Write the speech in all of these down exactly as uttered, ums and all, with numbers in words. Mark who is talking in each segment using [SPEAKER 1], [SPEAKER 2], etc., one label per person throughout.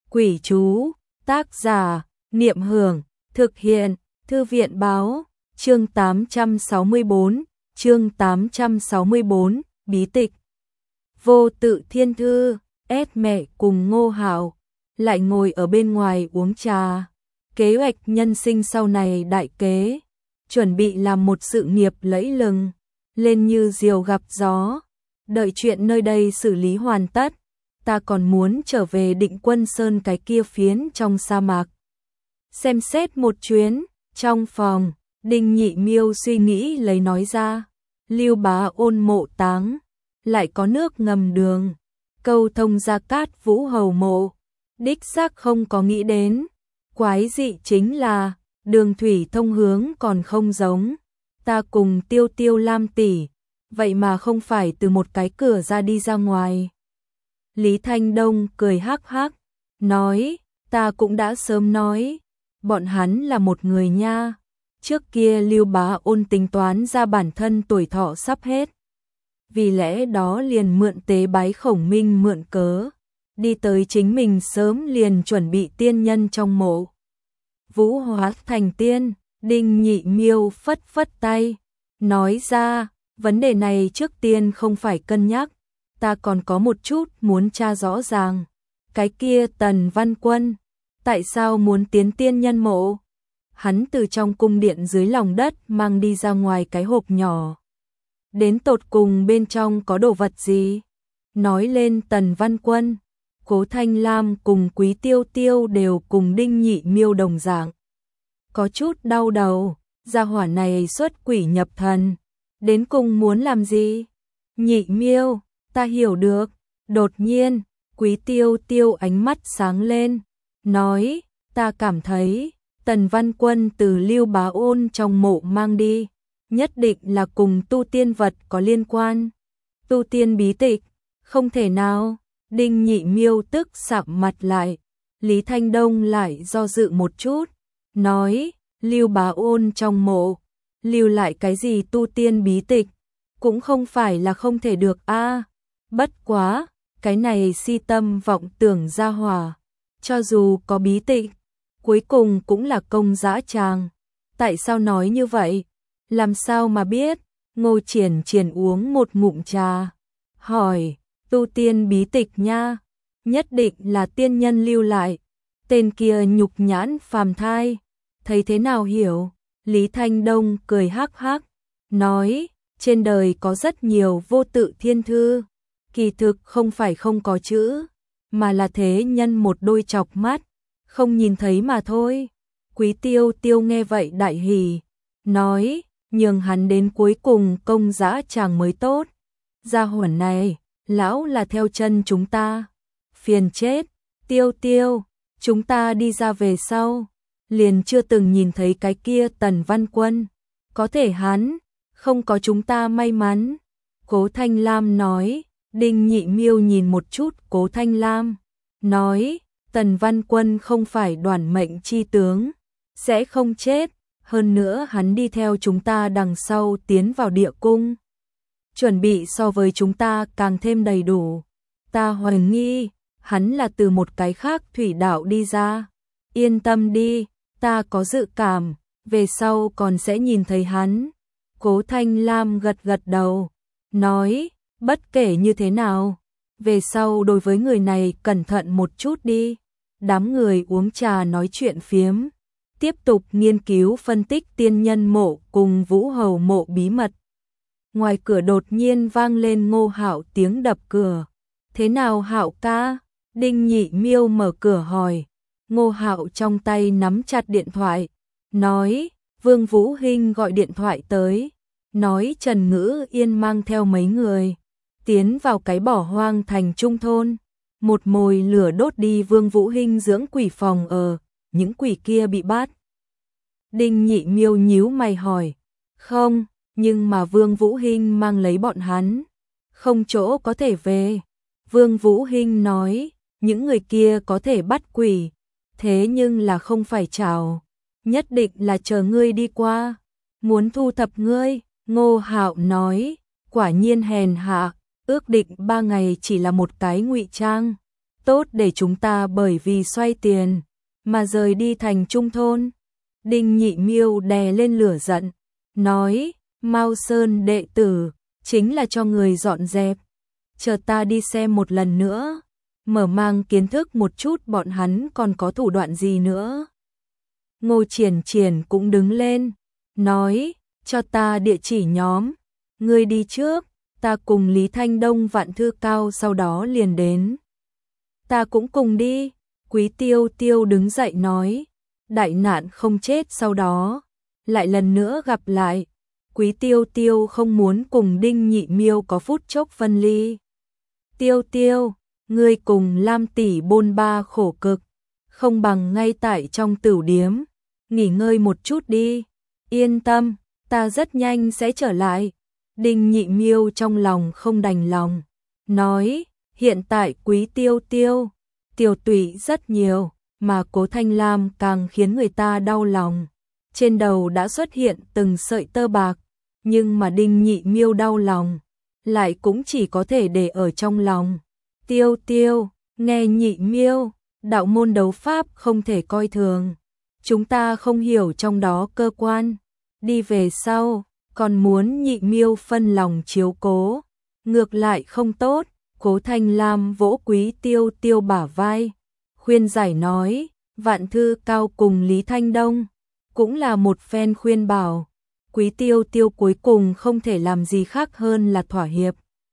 [SPEAKER 1] Quỷ chú, tác giả, Niệm Hưởng, thực hiện, Thư viện báo, chương tám trăm sáu mươi bốn, chương tám trăm sáu mươi bốn, bí tịch. Vô Tự Thiên Thư, ép mẹ cùng Ngô Hạo, lại ngồi ở bên ngoài uống trà. Kế hoạch nhân sinh sau này đại kế, chuẩn bị làm một sự nghiệp lẫy lừng, lên như diều gặp gió. Đợi chuyện nơi đây xử lý hoàn tất, ta còn muốn trở về Định Quân Sơn cái kia phiến trong sa mạc. Xem xét một chuyến, trong phòng, Đinh Nhị Miêu suy nghĩ lấy nói ra, Lưu Bá Ôn mộ táng, lại có nước ngầm đường, câu thông Gia Cát Vũ hầu mộ, đích xác không có nghĩ đến. Quái dị chính là, đường thủy thông hướng còn không giống, ta cùng Tiêu Tiêu Lam tỷ, vậy mà không phải từ một cái cửa ra đi ra ngoài. Lý Thanh Đông cười hắc hắc, nói, ta cũng đã sớm nói, bọn hắn là một người nha. Trước kia Lưu Bá Ôn tính toán ra bản thân tuổi thọ sắp hết, vì lẽ đó liền mượn tế bái Khổng Minh mượn cớ, đi tới chính mình sớm liền chuẩn bị tiên nhân trong mộ. Vũ hóa thành tiên, Đinh Nhị Miêu phất phất tay, nói ra, vấn đề này trước tiên không phải cân nhắc, ta còn có một chút muốn tra rõ ràng. Cái kia Tần Văn Quân, tại sao muốn tiến tiên nhân mộ? Hắn từ trong cung điện dưới lòng đất mang đi ra ngoài cái hộp nhỏ. Đến tột cùng bên trong có đồ vật gì? Nói lên Tần Văn Quân, Cố Thanh Lam cùng Quý Tiêu Tiêu đều cùng Đinh Nhị Miêu đồng dạng. Có chút đau đầu, gia hỏa này xuất quỷ nhập thần, đến cùng muốn làm gì? Nhị Miêu, ta hiểu được. Đột nhiên, Quý Tiêu Tiêu ánh mắt sáng lên, nói, ta cảm thấy, Tần Văn Quân từ Lưu Bá Ôn trong mộ mang đi, nhất định là cùng tu tiên vật có liên quan. Tu tiên bí tịch, không thể nào. Đinh Nhị Miêu tức sạm mặt lại, Lý Thanh Đông lại do dự một chút, nói, Lưu Bá Ôn trong mộ, lưu lại cái gì tu tiên bí tịch, cũng không phải là không thể được a. À, bất quá, cái này si tâm vọng tưởng ra hỏa, cho dù có bí tịch, cuối cùng cũng là công dã tràng. Tại sao nói như vậy? Làm sao mà biết? Ngô Triển Triển uống một ngụm trà, hỏi, tu tiên bí tịch nha, nhất định là tiên nhân lưu lại, tên kia nhục nhãn phàm thai, thấy thế nào hiểu? Lý Thanh Đông cười hắc hắc, nói, trên đời có rất nhiều vô tự thiên thư, kỳ thực không phải không có chữ, mà là thế nhân một đôi chọc mắt, không nhìn thấy mà thôi. Quý Tiêu Tiêu nghe vậy đại hỉ, nói, nhường hắn đến cuối cùng công dã tràng mới tốt. Gia hỏa này, lão là theo chân chúng ta, phiền chết. Tiêu Tiêu, chúng ta đi ra về sau, liền chưa từng nhìn thấy cái kia Tần Văn Quân, có thể hắn không có chúng ta may mắn. Cố Thanh Lam nói. Đinh Nhị Miêu nhìn một chút Cố Thanh Lam, nói, Tần Văn Quân không phải đoản mệnh chi tướng, sẽ không chết, hơn nữa hắn đi theo chúng ta đằng sau tiến vào địa cung, chuẩn bị so với chúng ta càng thêm đầy đủ. Ta hoài nghi, hắn là từ một cái khác thủy đạo đi ra. Yên tâm đi, ta có dự cảm, về sau còn sẽ nhìn thấy hắn. Cố Thanh Lam gật gật đầu, nói, bất kể như thế nào, về sau đối với người này cẩn thận một chút đi. Đám người uống trà nói chuyện phiếm, tiếp tục nghiên cứu phân tích tiên nhân mộ cùng Vũ hầu mộ bí mật. Ngoài cửa đột nhiên vang lên Ngô Hạo tiếng đập cửa. Thế nào Hạo ca? Đinh Nhị Miêu mở cửa hỏi. Ngô Hạo trong tay nắm chặt điện thoại, nói, Vương Vũ Hinh gọi điện thoại tới, nói Trần Ngữ Yên mang theo mấy người tiến vào cái bỏ hoang thành trung thôn, một mồi lửa đốt đi Vương Vũ Hinh dưỡng quỷ phòng ở, những quỷ kia bị bắt. Đinh Nhị Miêu nhíu mày hỏi, không, nhưng mà Vương Vũ Hinh mang lấy bọn hắn, không chỗ có thể về. Vương Vũ Hinh nói, những người kia có thể bắt quỷ, thế nhưng là không phải chào, nhất định là chờ ngươi đi qua, muốn thu thập ngươi. Ngô Hạo nói, quả nhiên hèn hạ, ước định ba ngày chỉ là một cái ngụy trang, tốt để chúng ta bởi vì xoay tiền mà rời đi thành trung thôn. Đinh Nhị Miêu đè lên lửa giận, nói, Mao Sơn đệ tử, chính là cho người dọn dẹp. Chờ ta đi xem một lần nữa, mở mang kiến thức một chút bọn hắn còn có thủ đoạn gì nữa. Ngô Triển Triển cũng đứng lên, nói, cho ta địa chỉ nhóm, ngươi đi trước, ta cùng Lý Thanh Đông Vạn Thư Cao sau đó liền đến. Ta cũng cùng đi, Quý Tiêu Tiêu đứng dậy nói, đại nạn không chết sau đó, lại lần nữa gặp lại. Quý Tiêu Tiêu không muốn cùng Đinh Nhị Miêu có phút chốc phân ly. Tiêu Tiêu, ngươi cùng Lam tỷ bôn ba khổ cực, không bằng ngay tại trong tửu điếm, nghỉ ngơi một chút đi, yên tâm, ta rất nhanh sẽ trở lại. Đinh Nhị Miêu trong lòng không đành lòng, nói, hiện tại Quý Tiêu Tiêu, tiểu tụy rất nhiều, mà Cố Thanh Lam càng khiến người ta đau lòng. Trên đầu đã xuất hiện từng sợi tơ bạc, nhưng mà Đinh Nhị Miêu đau lòng, lại cũng chỉ có thể để ở trong lòng. Tiêu Tiêu, nghe Nhị Miêu, đạo môn đấu pháp không thể coi thường. Chúng ta không hiểu trong đó cơ quan, đi về sau, còn muốn Nhị Miêu phân lòng chiếu cố, ngược lại không tốt. Cố Thanh Lam vỗ Quý Tiêu Tiêu bả vai, khuyên giải nói, Vạn Thư Cao cùng Lý Thanh Đông, cũng là một phen khuyên bảo. Quý Tiêu Tiêu cuối cùng không thể làm gì khác hơn là thỏa hiệp.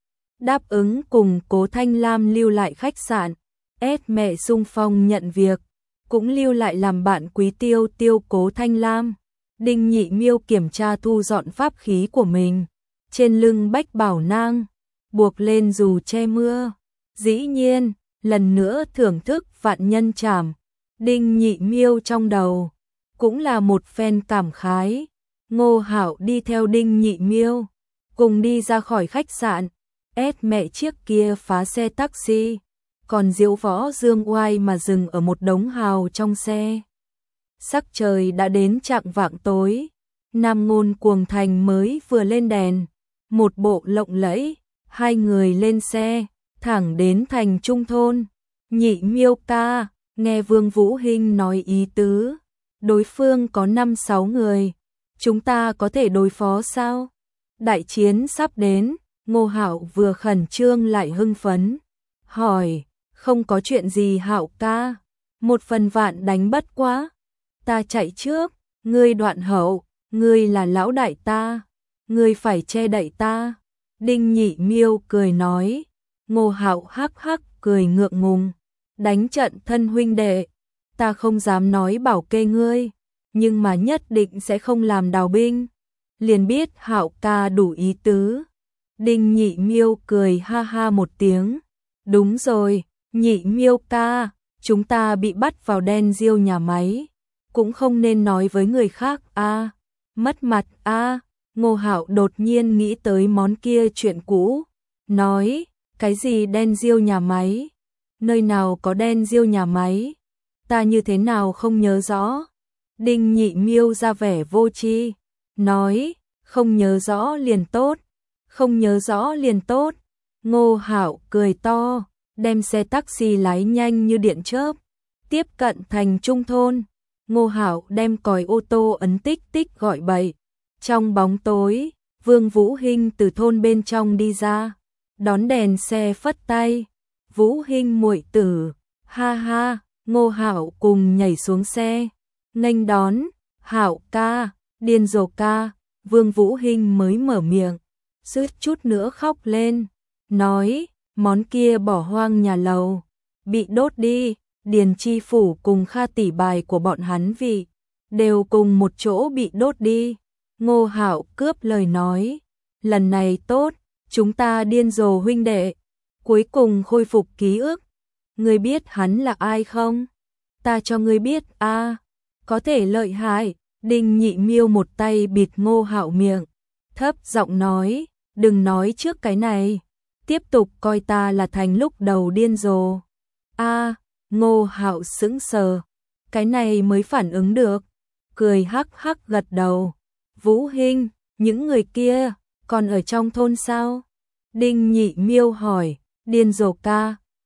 [SPEAKER 1] Đáp ứng cùng Cố Thanh Lam lưu lại khách sạn, ép mẹ xung phong nhận việc, cũng lưu lại làm bạn Quý Tiêu Tiêu Cố Thanh Lam. Đinh Nhị Miêu kiểm tra thu dọn pháp khí của mình, trên lưng Bách Bảo Nang, buộc lên dù che mưa. Dĩ nhiên, lần nữa thưởng thức vạn nhân trảm, Đinh Nhị Miêu trong đầu, cũng là một phen cảm khái. Ngô Hạo đi theo Đinh Nhị Miêu, cùng đi ra khỏi khách sạn, ép mẹ chiếc kia phá xe taxi, còn Diễu Võ Dương Oai mà dừng ở một đống hào trong xe. Sắc trời đã đến chạng vạng tối, Nam Ngôn Cuồng Thành mới vừa lên đèn, một bộ lộng lẫy, hai người lên xe, thẳng đến thành trung thôn. Nhị Miêu ca, nghe Vương Vũ Hinh nói ý tứ, đối phương có năm sáu người, chúng ta có thể đối phó sao? Đại chiến sắp đến, Ngô Hạo vừa khẩn trương lại hưng phấn, hỏi, không có chuyện gì Hạo ca, một phần vạn đánh bất quá, ta chạy trước, ngươi đoạn hậu, ngươi là lão đại ta, ngươi phải che đậy ta. Đinh Nhị Miêu cười nói, Ngô Hạo hắc hắc cười ngượng ngùng, đánh trận thân huynh đệ, ta không dám nói bảo kê ngươi, nhưng mà nhất định sẽ không làm đào binh, liền biết Hạo ca đủ ý tứ. Đinh Nhị Miêu cười ha ha một tiếng, đúng rồi, Nhị Miêu ca, chúng ta bị bắt vào đen diêu nhà máy, cũng không nên nói với người khác a, mất mặt a. Ngô Hạo đột nhiên nghĩ tới món kia chuyện cũ, nói, cái gì đen diêu nhà máy? Nơi nào có đen diêu nhà máy? Ta như thế nào không nhớ rõ? Đinh Nhị Miêu ra vẻ vô tri, nói, không nhớ rõ liền tốt, không nhớ rõ liền tốt. Ngô Hạo cười to, đem xe taxi lái nhanh như điện chớp, tiếp cận thành trung thôn. Ngô Hạo đem còi ô tô ấn tích tích gọi bậy. Trong bóng tối, Vương Vũ Hinh từ thôn bên trong đi ra, đón đèn xe phất tay. Vũ Hinh muội tử, ha ha. Ngô Hạo cùng nhảy xuống xe, nghênh đón, Hạo ca, điên rồ ca. Vương Vũ Hinh mới mở miệng, suýt chút nữa khóc lên, nói, món kia bỏ hoang nhà lầu, bị đốt đi. Điền Chi Phủ cùng Kha tỷ bài của bọn hắn vì đều cùng một chỗ bị đốt đi. Ngô Hạo cướp lời nói, lần này tốt, chúng ta điên rồ huynh đệ, cuối cùng khôi phục ký ức. Ngươi biết hắn là ai không? Ta cho ngươi biết a, à, có thể lợi hại. Đinh Nhị Miêu một tay bịt Ngô Hạo miệng, thấp giọng nói, đừng nói trước cái này, tiếp tục coi ta là thành lúc đầu điên rồ. A, à, Ngô Hạo sững sờ, cái này mới phản ứng được, cười hắc hắc gật đầu. Vũ Hinh, những người kia còn ở trong thôn sao? Đinh Nhị Miêu hỏi. Điên rồ ca,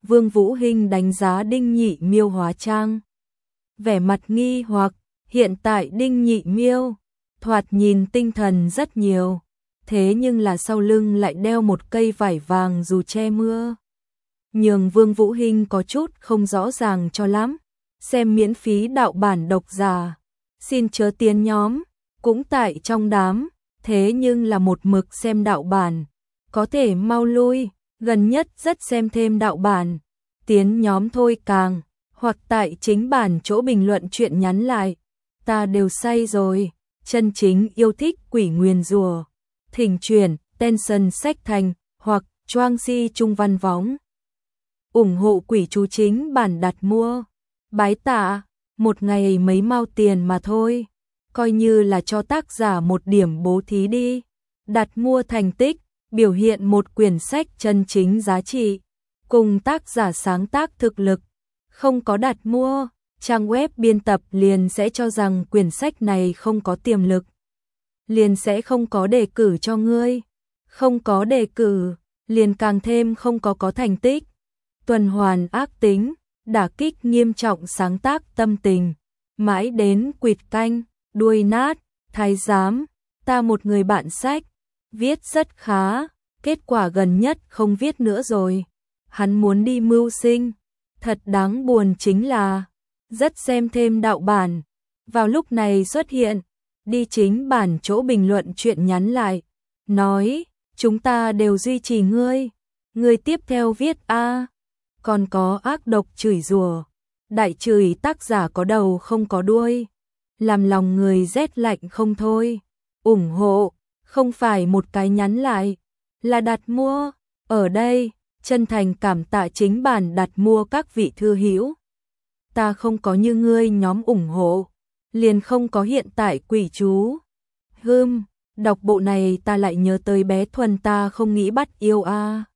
[SPEAKER 1] Vương Vũ Hinh đánh giá Đinh Nhị Miêu hóa trang. Vẻ mặt nghi hoặc, hiện tại Đinh Nhị Miêu, thoạt nhìn tinh thần rất nhiều, thế nhưng là sau lưng lại đeo một cây vải vàng dù che mưa. Nhường Vương Vũ Hinh có chút không rõ ràng cho lắm, xem miễn phí đạo bản độc giả, xin chớ tiến nhóm, cũng tại trong đám, thế nhưng là một mực xem đạo bản, có thể mau lui, gần nhất rất xem thêm đạo bản, tiến nhóm thôi càng, hoặc tại chính bản chỗ bình luận chuyện nhắn lại, ta đều say rồi, chân chính yêu thích quỷ nguyền rùa, thỉnh chuyển, tension sách thành, hoặc choang si trung văn võng. Ủng hộ quỷ chú chính bản đặt mua, bái tạ, một ngày mấy mao tiền mà thôi, coi như là cho tác giả một điểm bố thí đi, đặt mua thành tích, biểu hiện một quyển sách chân chính giá trị, cùng tác giả sáng tác thực lực, không có đặt mua, trang web biên tập liền sẽ cho rằng quyển sách này không có tiềm lực, liền sẽ không có đề cử cho ngươi, không có đề cử, liền càng thêm không có có thành tích, tuần hoàn ác tính, đả kích nghiêm trọng sáng tác tâm tình, mãi đến quỵt canh, đuôi nát, thái giám, ta một người bạn sách, viết rất khá, kết quả gần nhất không viết nữa rồi, hắn muốn đi mưu sinh, thật đáng buồn chính là, rất xem thêm đạo bản, vào lúc này xuất hiện, đi chính bản chỗ bình luận chuyện nhắn lại, nói, chúng ta đều duy trì ngươi, ngươi tiếp theo viết a, còn có ác độc chửi rủa, đại chửi tác giả có đầu không có đuôi, làm lòng người rét lạnh không thôi, ủng hộ, không phải một cái nhắn lại, là đặt mua, ở đây, chân thành cảm tạ chính bản đặt mua các vị thư hữu. Ta không có như ngươi nhóm ủng hộ, liền không có hiện tại quỷ chú. Hừm, đọc bộ này ta lại nhớ tới bé Thuần ta không nghĩ bắt yêu a.